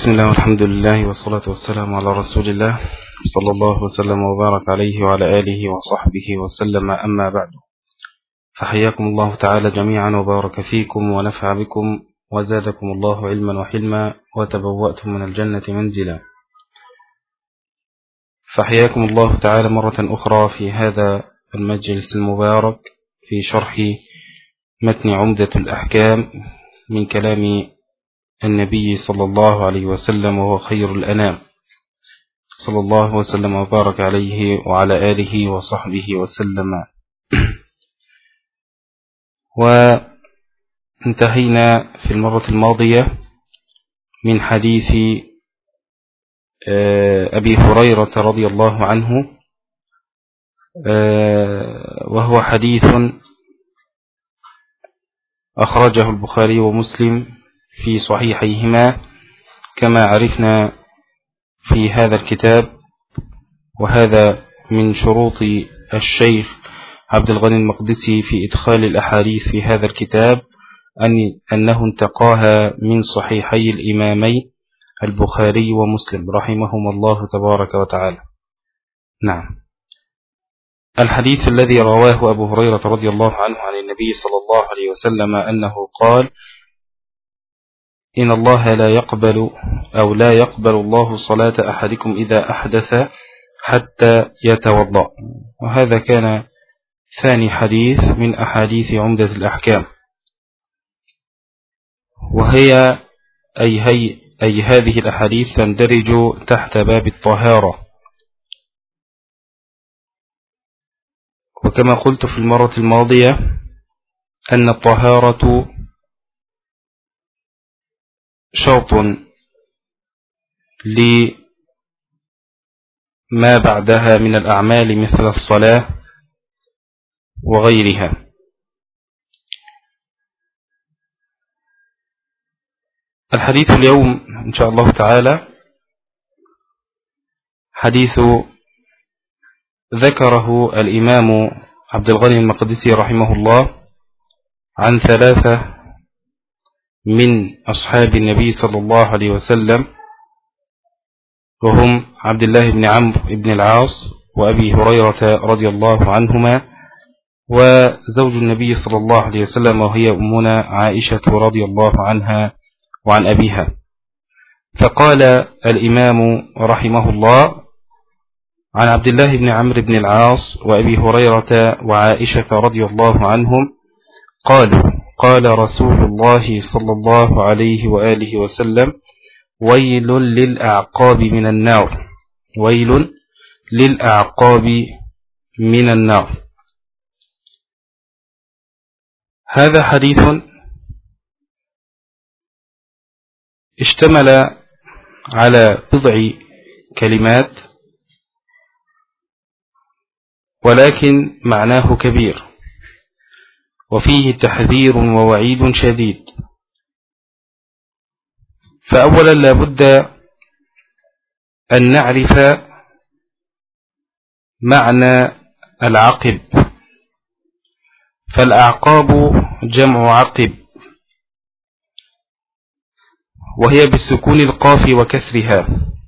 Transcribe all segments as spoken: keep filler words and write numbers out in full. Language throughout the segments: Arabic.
بسم الله والحمد لله والصلاة والسلام على رسول الله صلى الله وسلم وبارك عليه وعلى آله وصحبه وسلم، أما بعد، فحياكم الله تعالى جميعا وبارك فيكم ونفع بكم وزادكم الله علما وحلما وتبوأتم من الجنة منزلا. فحياكم الله تعالى مرة أخرى في هذا المجلس المبارك في شرح متن عمدة الأحكام من كلام النبي صلى الله عليه وسلم، وهو خير الأنام صلى الله وسلم وبارك عليه وعلى آله وصحبه وسلم. وانتهينا في المرة الماضية من حديث أبي هريرة رضي الله عنه، وهو حديث أخرجه البخاري ومسلم في صحيحيهما كما عرفنا في هذا الكتاب. وهذا من شروط الشيخ عبد الغني المقدسي في إدخال الأحاديث في هذا الكتاب، أن أنه انتقاها من صحيحي الإمامين البخاري ومسلم رحمهما الله تبارك وتعالى. نعم، الحديث الذي رواه أبو هريرة رضي الله عنه عن النبي صلى الله عليه وسلم أنه قال: إن الله لا يقبل أو لا يقبل الله صلاة أحدكم إذا أحدث حتى يتوضأ. وهذا كان ثاني حديث من أحاديث عمدة الأحكام، وهي أي, هي أي هذه الأحاديث تندرج تحت باب الطهارة. وكما قلت في المرة الماضية أن الطهارة شرط لما بعدها من الأعمال مثل الصلاة وغيرها. الحديث اليوم إن شاء الله تعالى حديث ذكره الإمام عبد الغني المقدسي رحمه الله عن ثلاثة من أصحاب النبي صلى الله عليه وسلم، وهم عبد الله بن عمرو بن العاص وأبي هريرة رضي الله عنهما وزوج النبي صلى الله عليه وسلم، وهي أمنا عائشة رضي الله عنها وعن أبيها. فقال الإمام رحمه الله: عن عبد الله بن عمرو بن العاص وأبي هريرة وعائشة رضي الله عنهم قالوا: قال رسول الله صلى الله عليه وآله وسلم: ويل للأعقاب من النار، ويل للأعقاب من النار. هذا حديث اشتمل على بضع كلمات، ولكن معناه كبير، وفيه تحذير ووعيد شديد. فأولا لا بد أن نعرف معنى العقب. فالأعقاب جمع عقب، وهي بالسكون القاف وكسرها،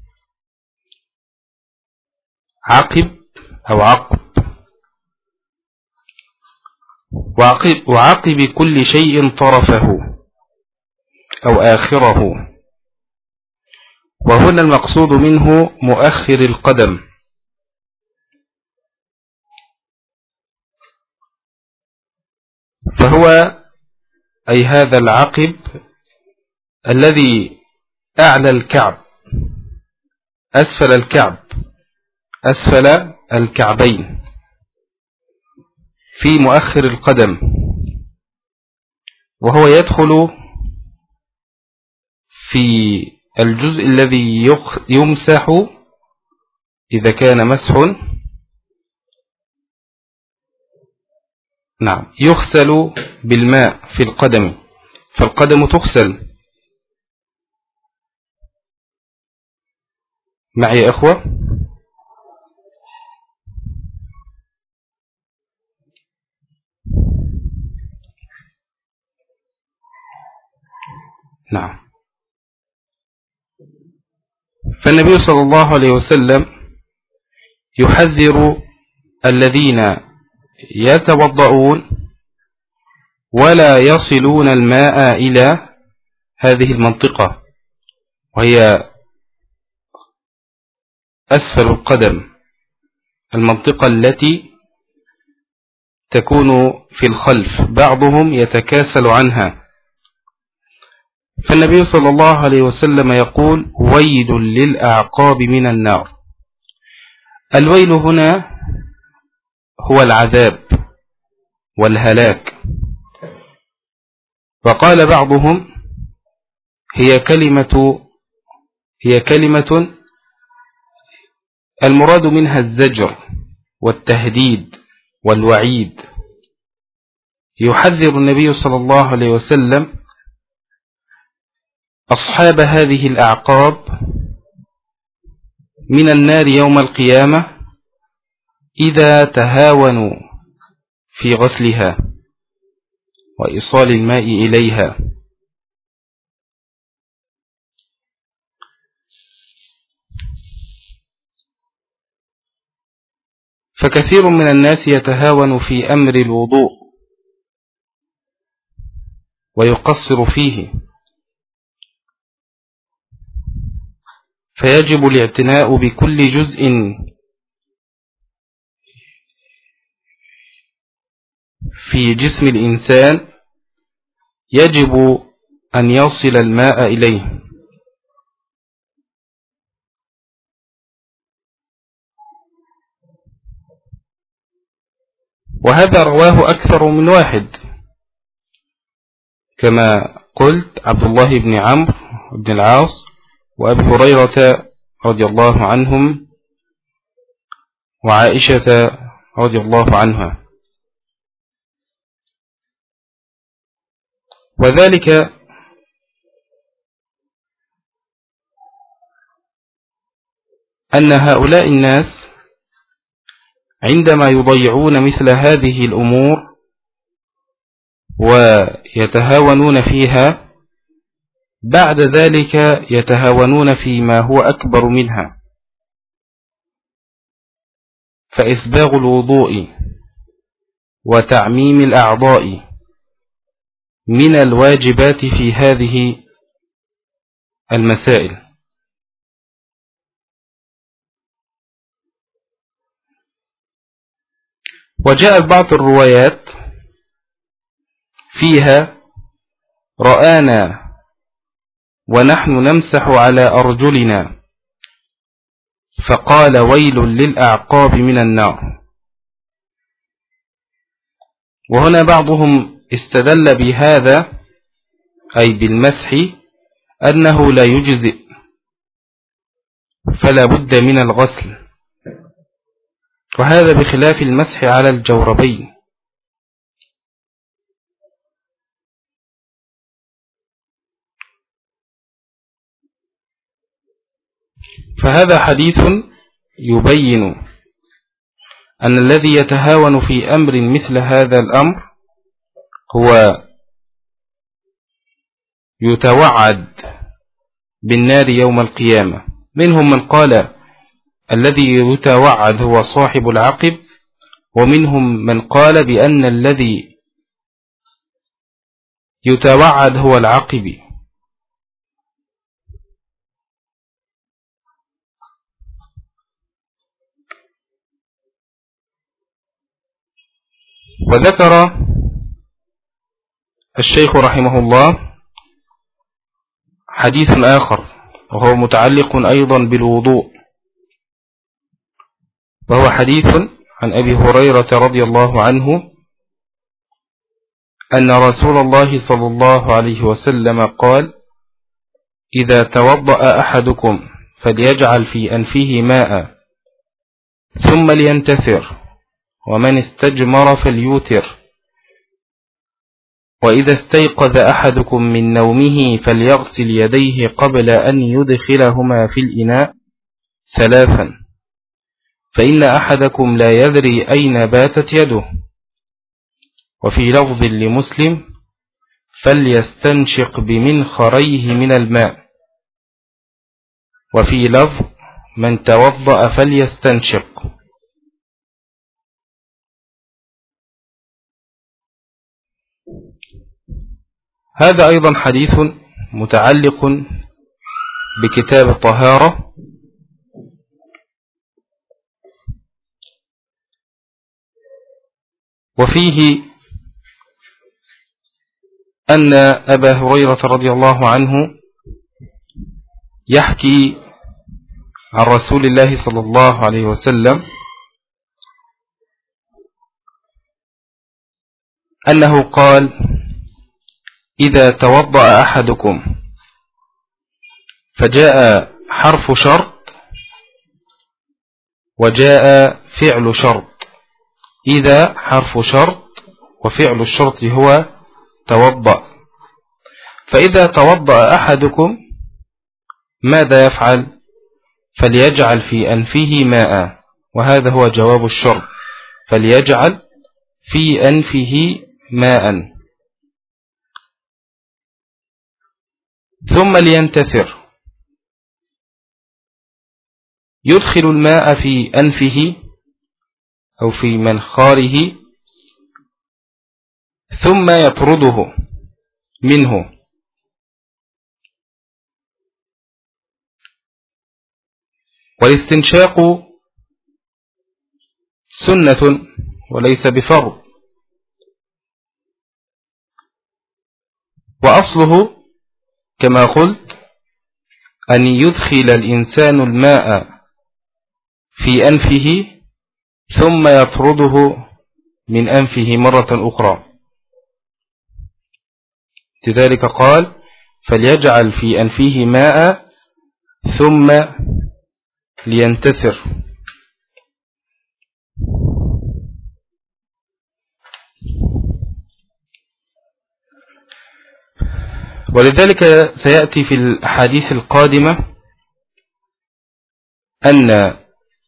عقب أو عقب. وعقب, وعقب كل شيء طرفه أو آخره، وهنا المقصود منه مؤخر القدم. فهو أي هذا العقب الذي أعلى الكعب أسفل الكعب أسفل الكعبين في مؤخر القدم، وهو يدخل في الجزء الذي يمسح إذا كان مسح، نعم، يغسل بالماء في القدم، فالقدم تغسل. معي يا أخوة؟ نعم. فالنبي صلى الله عليه وسلم يحذر الذين يتوضؤون ولا يصلون الماء إلى هذه المنطقة، وهي أسفل القدم، المنطقة التي تكون في الخلف، بعضهم يتكاسل عنها. فالنبي صلى الله عليه وسلم يقول: ويل للأعقاب من النار. الويل هنا هو العذاب والهلاك. وقال بعضهم: هي كلمة هي كلمة المراد منها الزجر والتهديد والوعيد. يحذر النبي صلى الله عليه وسلم أصحاب هذه الأعقاب من النار يوم القيامة إذا تهاونوا في غسلها وإيصال الماء إليها. فكثير من الناس يتهاون في أمر الوضوء ويقصر فيه، فيجب الاعتناء بكل جزء في جسم الإنسان يجب أن يصل الماء إليه. وهذا رواه أكثر من واحد، كما قلت عبد الله بن عمرو بن العاص وأبي هريرة رضي الله عنهم وعائشة رضي الله عنها. وذلك أن هؤلاء الناس عندما يضيعون مثل هذه الأمور ويتهاونون فيها، بعد ذلك يتهاونون فيما هو أكبر منها. فإسباغ الوضوء وتعميم الأعضاء من الواجبات في هذه المسائل. وجاءت بعض الروايات فيها: رآنا ونحن نمسح على أرجلنا فقال: ويل للأعقاب من النار. وهنا بعضهم استدل بهذا أي بالمسح أنه لا يجزئ، فلا بد من الغسل، وهذا بخلاف المسح على الجوربين. فهذا حديث يبين أن الذي يتهاون في أمر مثل هذا الأمر هو يتوعد بالنار يوم القيامة. منهم من قال الذي يتوعد هو صاحب العقب، ومنهم من قال بأن الذي يتوعد هو العقب. وذكر الشيخ رحمه الله حديث آخر وهو متعلق أيضا بالوضوء، وهو حديث عن أبي هريرة رضي الله عنه أن رسول الله صلى الله عليه وسلم قال: إذا توضأ أحدكم فليجعل في أنفه ماء ثم لينتثر، ومن استجمر فليوتر، وإذا استيقظ أحدكم من نومه فليغسل يديه قبل أن يدخلهما في الإناء ثلاثا، فإن أحدكم لا يدري أين باتت يده. وفي لفظ لمسلم: فليستنشق بمنخريه من الماء. وفي لفظ من توضأ فليستنشق. هذا أيضا حديث متعلق بكتاب الطهارة، وفيه أن أبا هريرة رضي الله عنه يحكي عن رسول الله صلى الله عليه وسلم أنه قال: إذا توضأ أحدكم فجاء حرف شرط وجاء فعل شرط، إذا حرف شرط وفعل الشرط هو توضأ، فإذا توضأ أحدكم ماذا يفعل؟ فليجعل في أنفه ماء، وهذا هو جواب الشرط، فليجعل في أنفه ماء ثم لينتثر، يدخل الماء في أنفه أو في منخاره ثم يطرده منه، والاستنشاق سنة وليس بفرض، وأصله كما قلت أن يدخل الإنسان الماء في أنفه ثم يطرده من أنفه مرة أخرى، لذلك قال: فليجعل في أنفه ماء ثم لينتثر. ولذلك سيأتي في الأحاديث القادمة أن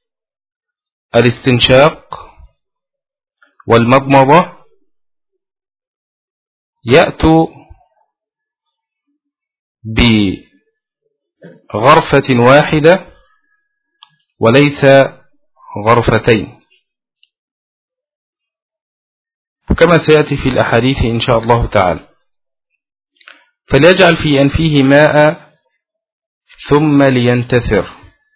الاستنشاق والمضمضة يأتوا بغرفة واحدة وليس غرفتين، كما سيأتي في الأحاديث إن شاء الله تعالى. فليجعل في أنفه ماء ثم لينتثر،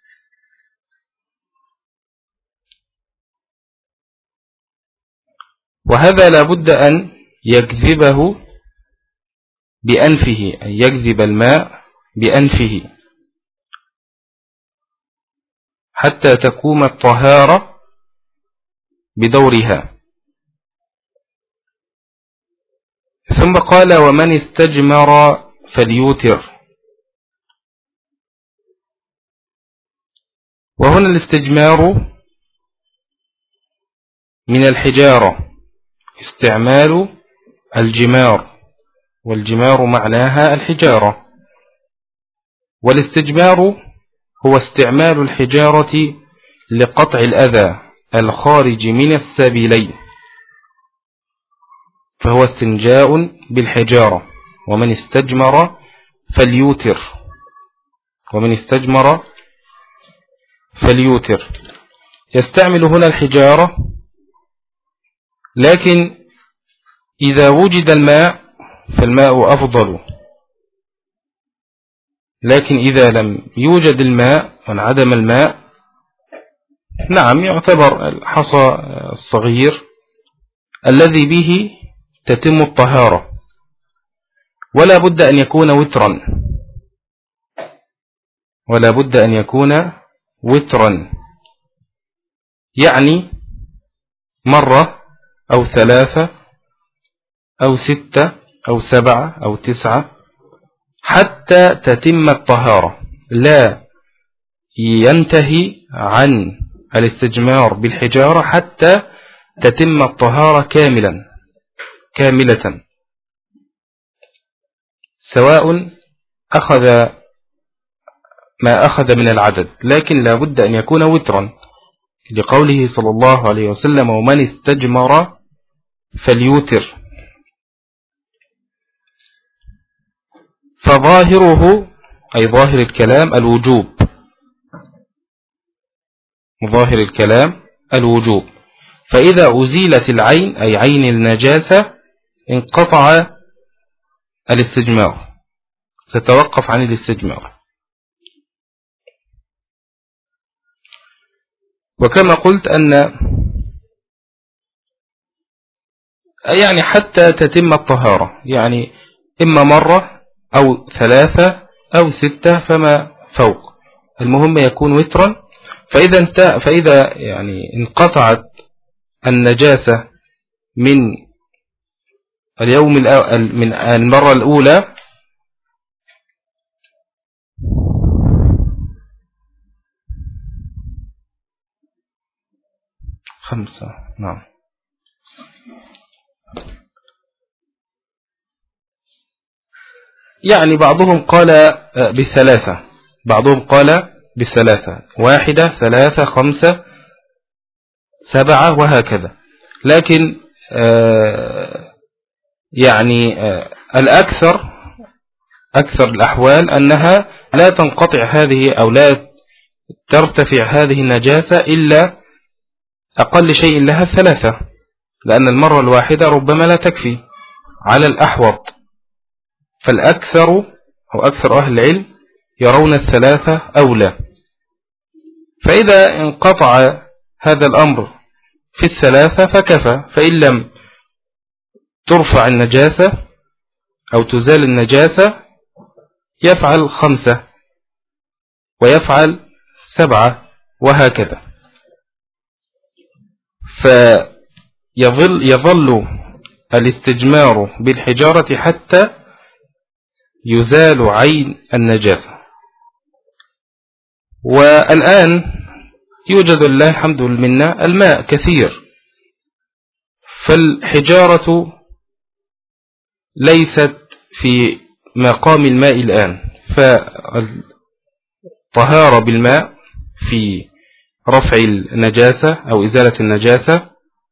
وهذا لابد أن يجذبه بأنفه، أن يجذب الماء بأنفه حتى تقوم الطهارة بدورها. ثم قال: ومن استجمر فليوتر. وهنا الاستجمار من الحجارة، استعمال الجمار، والجمار معناها الحجارة، والاستجمار هو استعمال الحجارة لقطع الأذى الخارج من السبيلين، فهو استنجاء بالحجارة. ومن استجمر فليوتر، ومن استجمر فليوتر، يستعمل هنا الحجارة، لكن إذا وجد الماء فالماء أفضل، لكن إذا لم يوجد الماء وانعدم الماء، نعم يعتبر الحصى الصغير الذي به تتم الطهارة، ولا بد أن يكون وترا، ولا بد أن يكون وترا، يعني مرة أو ثلاثة أو ستة أو سبعة أو تسعة حتى تتم الطهارة، لا ينتهي عن الاستجمار بالحجارة حتى تتم الطهارة كاملا كاملة، سواء أخذ ما أخذ من العدد، لكن لا بد أن يكون وترا، لقوله صلى الله عليه وسلم: ومن استجمر فليوتر. فظاهره أي ظاهر الكلام الوجوب، ظاهر الكلام الوجوب. فإذا أزيلت العين أي عين النجاسة انقطع الاستجمار، تتوقف عن الاستجمار. وكما قلت أن يعني حتى تتم الطهارة، يعني إما مرة أو ثلاثة أو ستة فما فوق، المهم يكون وترا. فإذا انت فإذا يعني انقطعت النجاسة من اليوم الأول من المرة الأولى خمسة. نعم. يعني بعضهم قال بثلاثة، بعضهم قال بثلاثة، واحدة ثلاثة خمسة سبعة وهكذا. لكن آه يعني آه الأكثر أكثر الأحوال أنها لا تنقطع هذه أو لا ترتفع هذه النجاسة إلا أقل شيء لها ثلاثة، لأن المرة الواحدة ربما لا تكفي على الأحوط. فالأكثر أو أكثر أهل العلم يرون الثلاثة أولى. فإذا انقطع هذا الأمر في الثلاثة فكفى، فإن لم ترفع النجاسة أو تزال النجاسة يفعل خمسة ويفعل سبعة وهكذا. فيظل يظل الاستجمار بالحجارة حتى يزال عين النجاسة. والآن يوجد لله الحمد لله الماء كثير، فالحجارة ليست في مقام الماء الآن، فالطهارة بالماء في رفع النجاسة أو إزالة النجاسة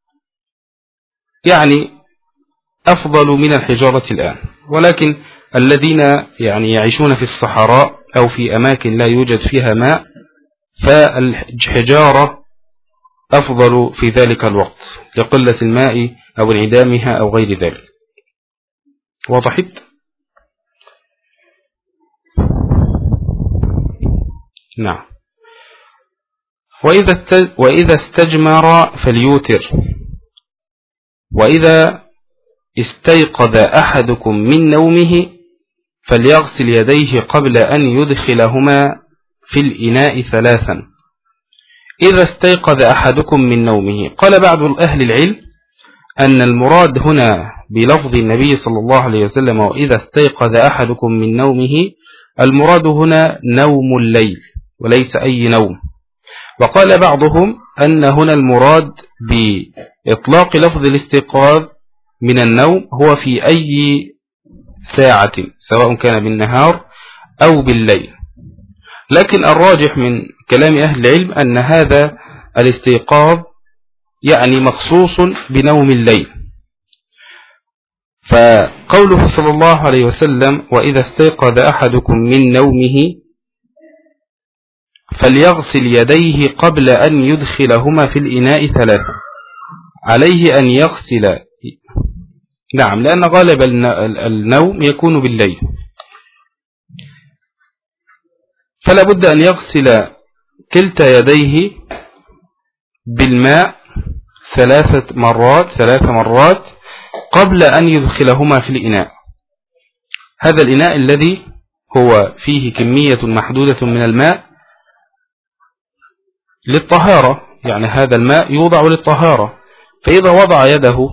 يعني أفضل من الحجارة الآن. ولكن الذين يعني يعيشون في الصحراء أو في أماكن لا يوجد فيها ماء فالحجارة أفضل في ذلك الوقت لقلة الماء أو انعدامها أو غير ذلك. وضحت؟ نعم. وإذا وإذا استجمر فليوتر. وإذا استيقظ أحدكم من نومه فليغسل يديه قبل أن يدخلهما في الإناء ثلاثا. إذا استيقظ أحدكم من نومه، قال بعض أهل العلم أن المراد هنا بلفظ النبي صلى الله عليه وسلم وإذا استيقظ أحدكم من نومه، المراد هنا نوم الليل وليس أي نوم. وقال بعضهم أن هنا المراد بإطلاق لفظ الاستيقاظ من النوم هو في أي ساعة سواء كان بالنهار أو بالليل. لكن الراجح من كلام أهل العلم أن هذا الاستيقاظ يعني مخصوص بنوم الليل. فقوله صلى الله عليه وسلم وإذا استيقظ أحدكم من نومه فليغسل يديه قبل أن يدخلهما في الإناء ثلاثة، عليه أن يغسل، نعم، لأن غالب النوم يكون بالليل، فلا بد أن يغسل كلتا يديه بالماء ثلاثة مرات ثلاث مرات قبل أن يدخلهما في الإناء. هذا الإناء الذي هو فيه كمية محدودة من الماء للطهارة، يعني هذا الماء يوضع للطهارة. فإذا وضع يده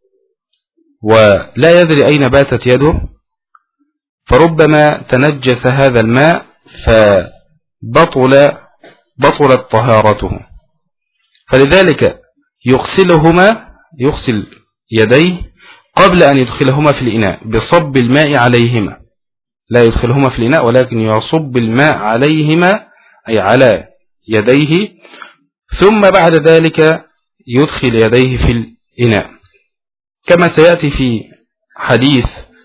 ولا يدري أين باتت يده فربما تنجس هذا الماء فبطل بطلت طهارته، فلذلك يغسلهما يغسل يديه قبل أن يدخلهما في الإناء بصب الماء عليهما، لا يدخلهما في الإناء ولكن يصب الماء عليهما أي على يديه، ثم بعد ذلك يدخل يديه في الإناء، كما سيأتي في حديث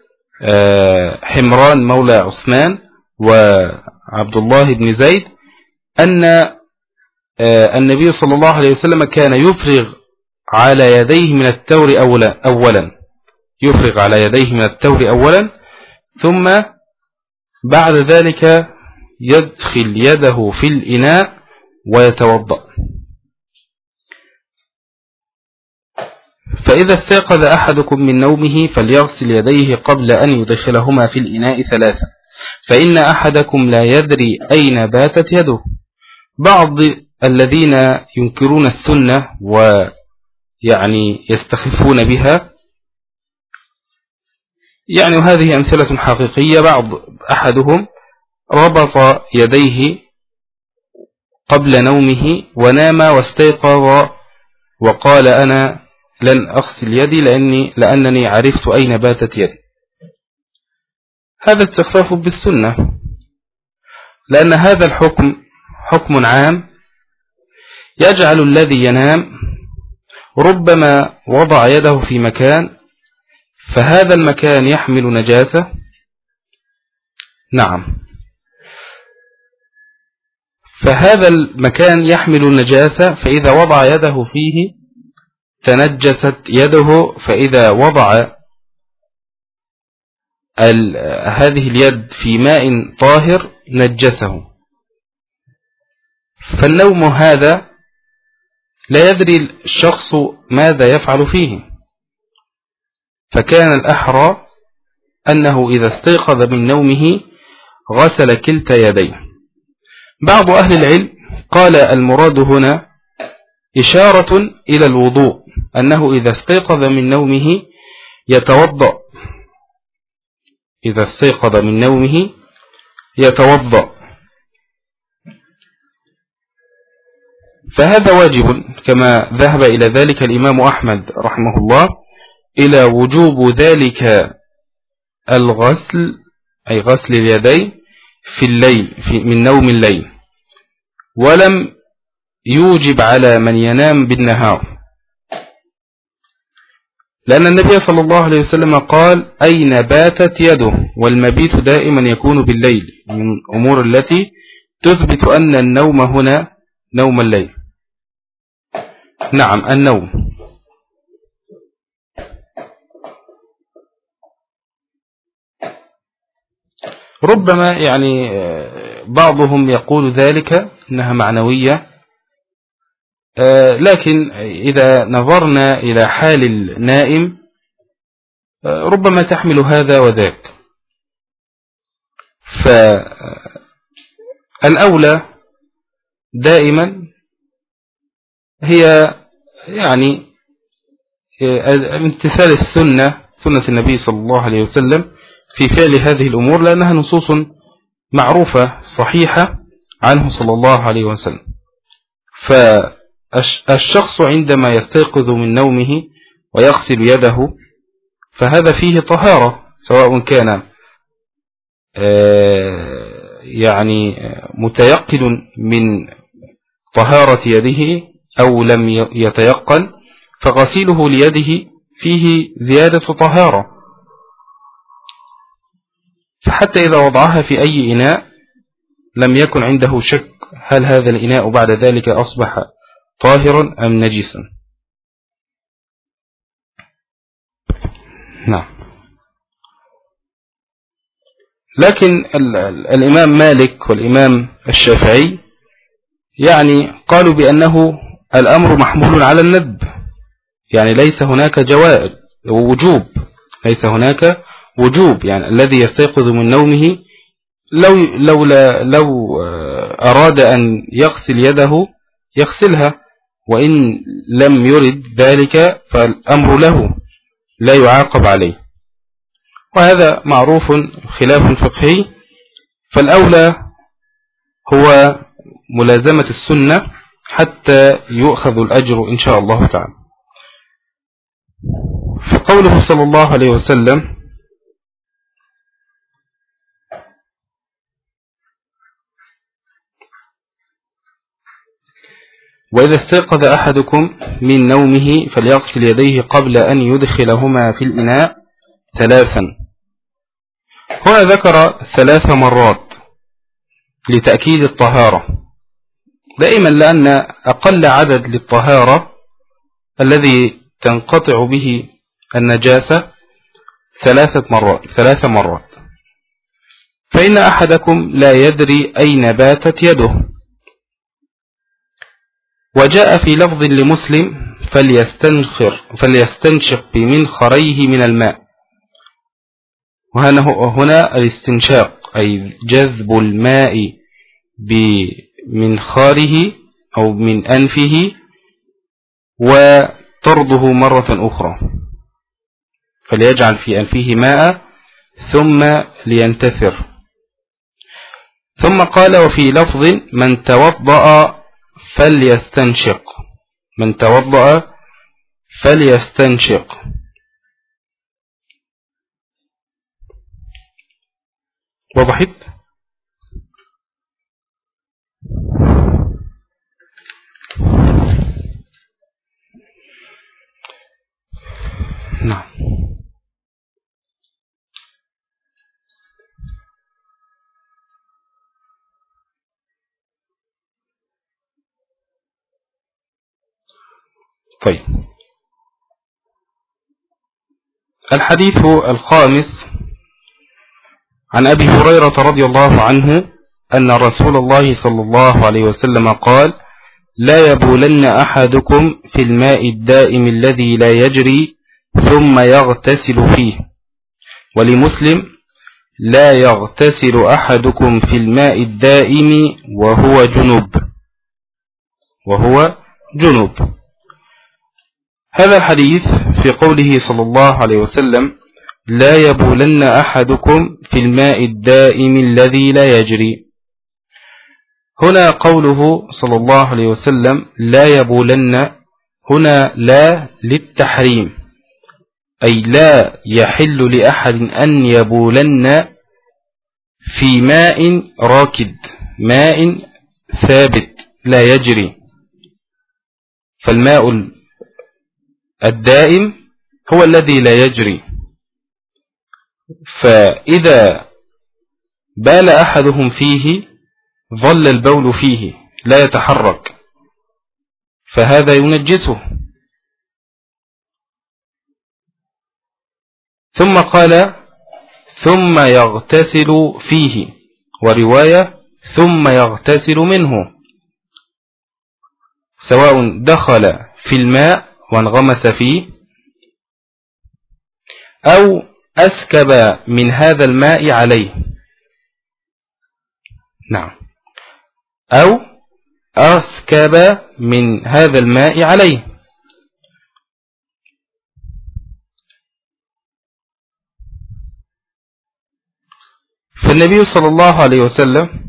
حمران مولى عثمان وعبد الله بن زيد أن النبي صلى الله عليه وسلم كان يفرغ على يديه من التور أولا, أولا يفرغ على يديه من التور أولا ثم بعد ذلك يدخل يده في الإناء ويتوضأ. فإذا استيقظ أحدكم من نومه فليغسل يديه قبل أن يدخلهما في الإناء ثلاثة، فإن أحدكم لا يدري أين باتت يده. بعض الذين ينكرون السنة ويعني يستخفون بها، يعني هذه أمثلة حقيقية. بعض أحدهم ربط يديه قبل نومه ونام واستيقظ وقال أنا لن أغسل يدي لأني لأنني عرفت أين باتت يدي. هذا استخفاف بالسنة، لأن هذا الحكم حكم عام يجعل الذي ينام ربما وضع يده في مكان فهذا المكان يحمل نجاسة. نعم، فهذا المكان يحمل النجاسة، فإذا وضع يده فيه تنجست يده، فإذا وضع هذه اليد في ماء طاهر نجسه. فالنوم هذا لا يدري الشخص ماذا يفعل فيه، فكان الأحرى أنه إذا استيقظ من نومه غسل كلتا يديه. بعض أهل العلم قال المراد هنا إشارة إلى الوضوء، أنه إذا استيقظ من نومه يتوضأ، إذا استيقظ من نومه يتوضأ، فهذا واجب كما ذهب إلى ذلك الإمام أحمد رحمه الله، إلى وجوب ذلك الغسل أي غسل اليدين في الليل في من نوم الليل، ولم يوجب على من ينام بالنهار، لأن النبي صلى الله عليه وسلم قال أين باتت يده، والمبيت دائما يكون بالليل، من أمور التي تثبت أن النوم هنا نوم الليل. نعم، النوم. ربما يعني بعضهم يقول ذلك إنها معنوية، لكن إذا نظرنا إلى حال النائم ربما تحمل هذا وذاك. فالأولى دائما هي يعني امتثال السنة، سنة النبي صلى الله عليه وسلم في فعل هذه الأمور، لأنها نصوص معروفة صحيحة عنه صلى الله عليه وسلم. فالشخص عندما يستيقظ من نومه ويغسل يده فهذا فيه طهارة، سواء كان يعني متيقن من طهارة يده أو لم يتيقن، فغسيله ليده فيه زيادة طهارة. فحتى إذا وضعها في أي إناء لم يكن عنده شك هل هذا الإناء بعد ذلك أصبح طاهرا أم نجسا. نعم. لكن الإمام مالك والإمام الشافعي يعني قالوا بأنه الأمر محمول على الندب، يعني ليس هناك جواز ووجوب، ليس هناك وجوب، يعني الذي يستيقظ من نومه لو, لو, لو أراد أن يغسل يده يغسلها، وإن لم يرد ذلك فالأمر له لا يعاقب عليه، وهذا معروف خلاف فقهي. فالأولى هو ملازمة السنة حتى يؤخذ الأجر إن شاء الله تعالى. فقوله صلى الله عليه وسلم وإذا استيقظ أحدكم من نومه فليغسل يديه قبل أن يدخلهما في الإناء ثلاثا. هنا ذكر ثلاث مرات لتأكيد الطهارة، دائما لأن أقل عدد للطهارة الذي تنقطع به النجاسة ثلاثة مرات ثلاث مرات فإن أحدكم لا يدري أين باتت يده. وجاء في لفظ لمسلم فليستنخر فليستنشق بمنخريه من الماء، وهنا الاستنشاق أي جذب الماء بمنخاره أو من أنفه وطرده مرة أخرى، فليجعل في أنفه ماء ثم لينتثر. ثم قال وفي لفظ من توضأ فليستنشق من توضأ فليستنشق. وضحت؟ نعم. طيب، الحديث الخامس عن أبي هريرة رضي الله عنه أن رسول الله صلى الله عليه وسلم قال: لا يبولن أحدكم في الماء الدائم الذي لا يجري ثم يغتسل فيه. ولمسلم: لا يغتسل أحدكم في الماء الدائم وهو جنب وهو جنب. هذا الحديث في قوله صلى الله عليه وسلم: لا يبولن أحدكم في الماء الدائم الذي لا يجري. هنا قوله صلى الله عليه وسلم لا يبولن، هنا لا للتحريم، أي لا يحل لأحد أن يبولن في ماء راكد، ماء ثابت لا يجري. فالماء الدائم هو الذي لا يجري، فإذا بال أحدهم فيه ظل البول فيه لا يتحرك، فهذا ينجسه. ثم قال ثم يغتسل فيه، ورواية ثم يغتسل منه، سواء دخل في الماء وانغمس فيه أو أسكب من هذا الماء عليه، نعم، أو أسكب من هذا الماء عليه. فالنبي صلى الله عليه وسلم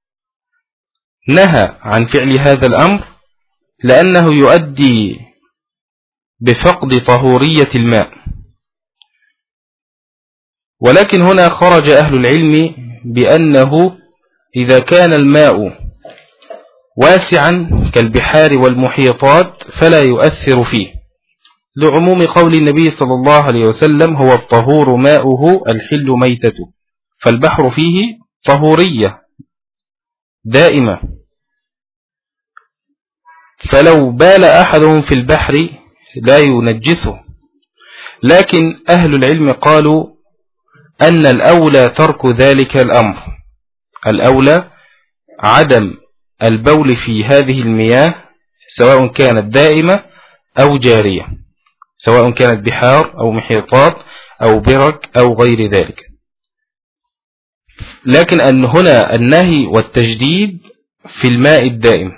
نهى عن فعل هذا الأمر لأنه يؤدي بفقد طهورية الماء. ولكن هنا خرج أهل العلم بأنه إذا كان الماء واسعا كالبحار والمحيطات فلا يؤثر فيه، لعموم قول النبي صلى الله عليه وسلم هو الطهور ماؤه الحل ميتته، فالبحر فيه طهورية دائمة. فلو بال أحدهم في البحر لا ينجسه. لكن أهل العلم قالوا أن الأولى ترك ذلك الأمر، الأولى عدم البول في هذه المياه سواء كانت دائمة أو جارية، سواء كانت بحار أو محيطات أو برك أو غير ذلك. لكن أن هنا النهي والتجديد في الماء الدائم،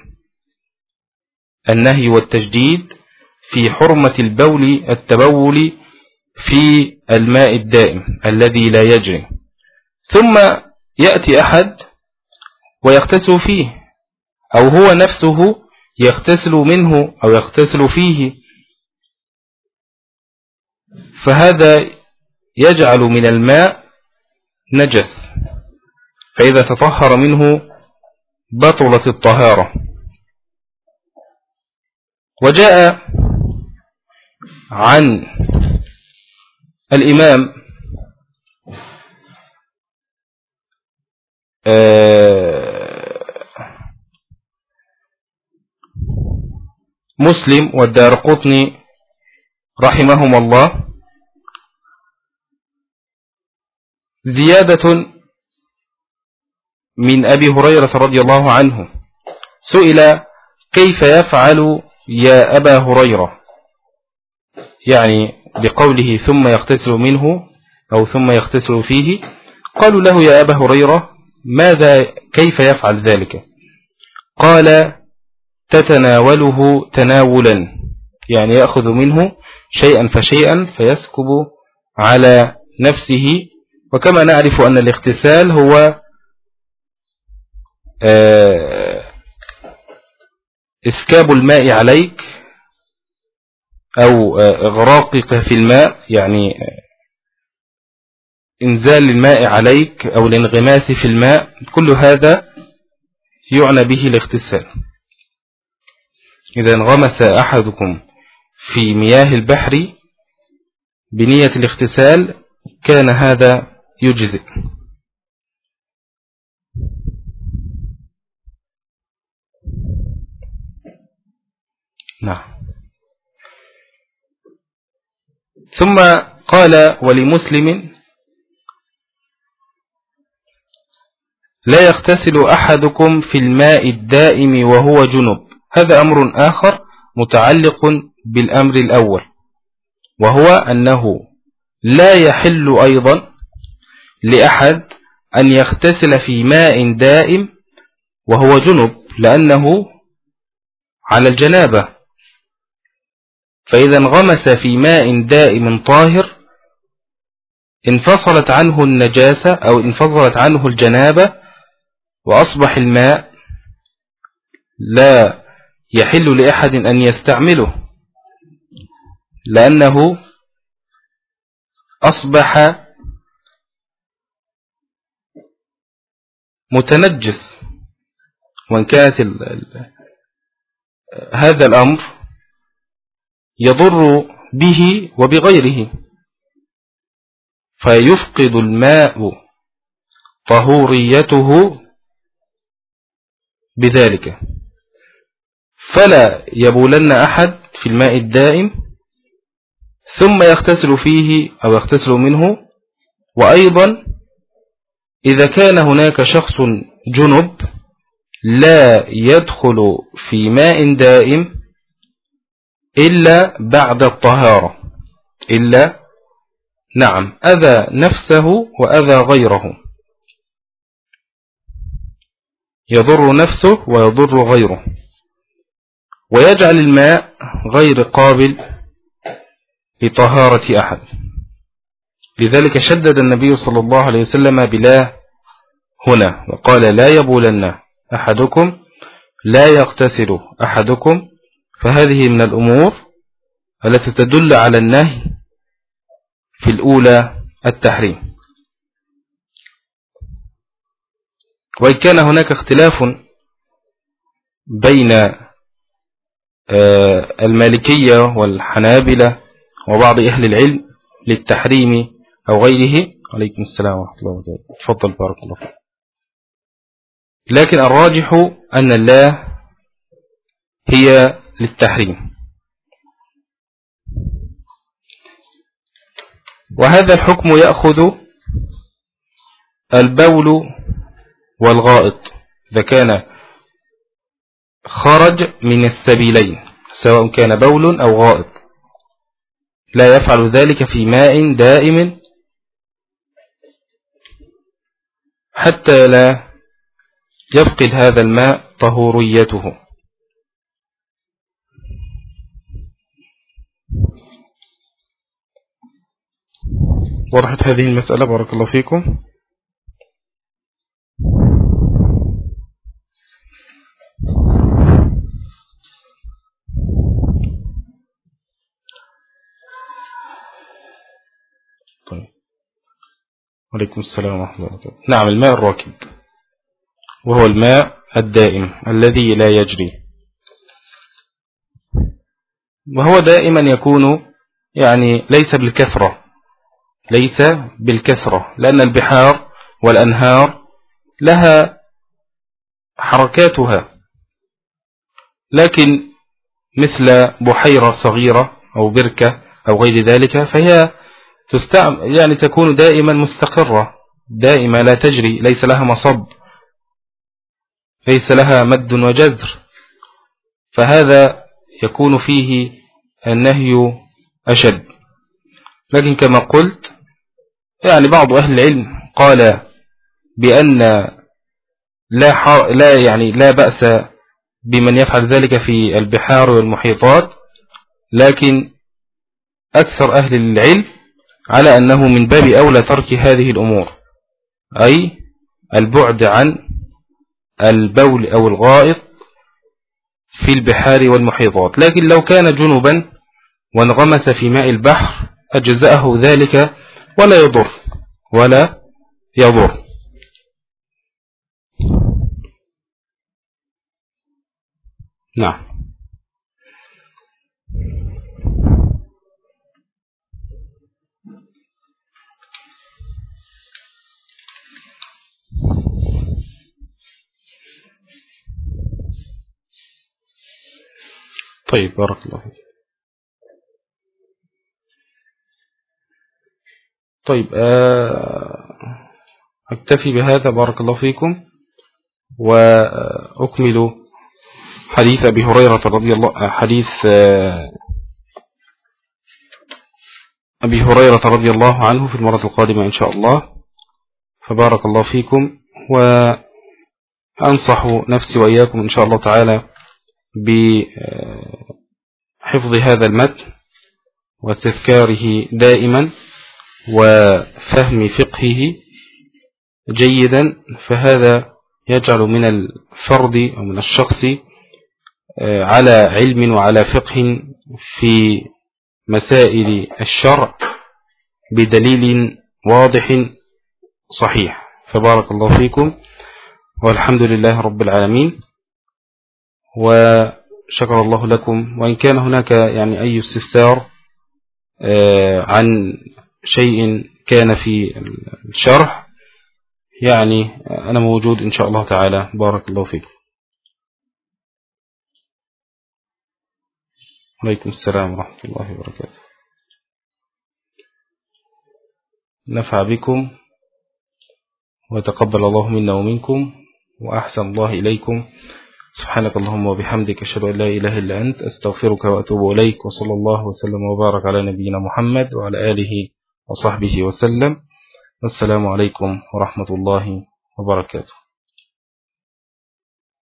النهي والتجديد في حرمة البول التبول في الماء الدائم الذي لا يجري. ثم يأتي أحد ويغتسل فيه، أو هو نفسه يغتسل منه أو يغتسل فيه، فهذا يجعل من الماء نجس، فإذا تطهر منه بطلت الطهارة. وجاء عن الإمام مسلم والدارقطني رحمهم الله زيادة من أبي هريرة رضي الله عنه، سئل كيف يفعل يا أبا هريرة، يعني بقوله ثم يغتسل منه أو ثم يغتسل فيه. قالوا له يا أبا هريرة ماذا كيف يفعل ذلك؟ قال تتناوله تناولا، يعني يأخذ منه شيئا فشيئا فيسكب على نفسه. وكما نعرف أن الاغتسال هو إسكاب الماء عليك أو إغراقك في الماء، يعني إنزال الماء عليك أو الانغماس في الماء، كل هذا يعنى به الاغتسال. إذا انغمس أحدكم في مياه البحر بنية الاغتسال كان هذا يجزئ. نعم. ثم قال ولمسلم لا يغتسل أحدكم في الماء الدائم وهو جنب. هذا أمر آخر متعلق بالأمر الأول، وهو أنه لا يحل أيضا لأحد أن يغتسل في ماء دائم وهو جنب، لأنه على الجنابة. فإذا انغمس في ماء دائم طاهر انفصلت عنه النجاسة أو انفصلت عنه الجنابة، وأصبح الماء لا يحل لأحد أن يستعمله، لأنه أصبح متنجس. وإن كانت ال ال هذا الأمر يضر به وبغيره، فيفقد الماء طهوريته بذلك. فلا يبولن أحد في الماء الدائم ثم يغتسل فيه أو يغتسل منه. وأيضا إذا كان هناك شخص جنب لا يدخل في ماء دائم إلا بعد الطهارة، إلا نعم أذى نفسه وأذى غيره، يضر نفسه ويضر غيره، ويجعل الماء غير قابل لطهارة أحد. لذلك شدد النبي صلى الله عليه وسلم بلا هنا، وقال لا يبولن أحدكم، لا يغتسل أحدكم. فهذه من الأمور التي تدل على النهي في الأولى التحريم. وإن كان هناك اختلاف بين المالكية والحنابلة وبعض أهل العلم للتحريم أو غيره. عليكم السلام ورحمة الله وبركاته. تفضل بارك الله فيك. لكن الراجح أن الله هي للتحريم. وهذا الحكم يأخذ البول والغائط إذا كان خرج من السبيلين، سواء كان بول أو غائط، لا يفعل ذلك في ماء دائم حتى لا يفقد هذا الماء طهوريته. وضحت هذه المسألة بارك الله فيكم. طيب. عليكم السلام ورحمة الله وبركاته. نعم، الماء الراكد وهو الماء الدائم الذي لا يجري، وهو دائما يكون يعني ليس بالكثرة، ليس بالكثرة، لأن البحار والأنهار لها حركاتها، لكن مثل بحيرة صغيرة أو بركة أو غير ذلك، فهي تستعمل يعني تكون دائما مستقرة دائما لا تجري، ليس لها مصب، ليس لها مد وجزر، فهذا يكون فيه النهي أشد. لكن كما قلت يعني بعض أهل العلم قال بأن لا لا يعني لا بأس بمن يفعل ذلك في البحار والمحيطات، لكن أكثر أهل العلم على أنه من باب أولى ترك هذه الأمور، أي البعد عن البول أو الغائط في البحار والمحيطات. لكن لو كان جنبا وانغمس في ماء البحر أجزأه ذلك ولا يضر ولا يضر. نعم. طيب بارك الله فيك. طيب أكتفي بهذا بارك الله فيكم، وأكمل حديث أبي هريرة رضي الله حديث أبي هريرة رضي الله عنه في المرة القادمة إن شاء الله. فبارك الله فيكم، وأنصح نفسي وإياكم إن شاء الله تعالى بحفظ هذا المتن واستذكاره دائما وفهم فقهه جيدا، فهذا يجعل من الفرد أو من الشخص على علم وعلى فقه في مسائل الشرع بدليل واضح صحيح. فبارك الله فيكم، والحمد لله رب العالمين، وشكر الله لكم. وإن كان هناك يعني أي استفسار عن شيء كان في الشرح يعني أنا موجود إن شاء الله تعالى. بارك الله فيكم. عليكم السلام ورحمة الله وبركاته. نفع بكم وتقبل الله منا ومنكم وأحسن الله إليكم. سبحانك اللهم وبحمدك، أشهد أن لا إله إلا أنت، أستغفرك وأتوب إليك. وصلى الله وسلم وبارك على نبينا محمد وعلى آله وصحبه وسلم. والسلام عليكم ورحمة الله وبركاته.